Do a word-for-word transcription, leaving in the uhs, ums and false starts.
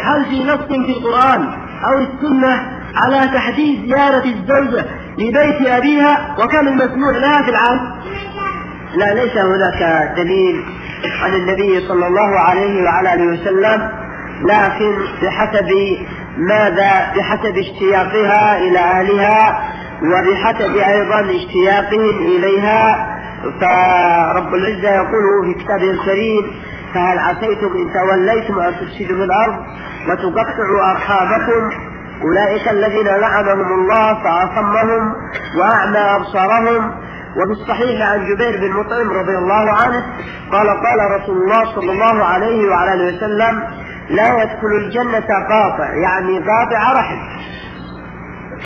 هل في نص في القرآن أو السنة على تحديد زيارة الزوجة لبيت أبيها وكان المسموع لها في العام؟ لا، ليس هناك دليل عن النبي صلى الله عليه وعلى آله وسلم، لكن بحسب ماذا؟ بحسب اشتياقها إلى أهلها وبحسب أيضا اشتياقهم إليها. فرب العزة يقول في كتابه الكريم: فهل عسيتم إن توليتم أن تفسدوا في الأرض وتقطعوا أرحامكم أولئك الذين لعنهم الله فأصمهم وأعمى أبصارهم. وفي الصحيح عن جبير بن مطعم رضي الله عنه قال: قال رسول الله صلى الله عليه وعلى آله وسلم: لا يدخل الجنة قاطع، يعني قاطع رحم،